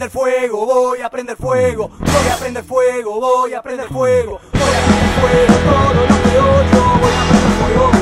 prender fuego, voy a prender fuego, voy a prender fuego, voy a prender fuego, voy a prender fuego, todo lo que odio, voy a prender fuego.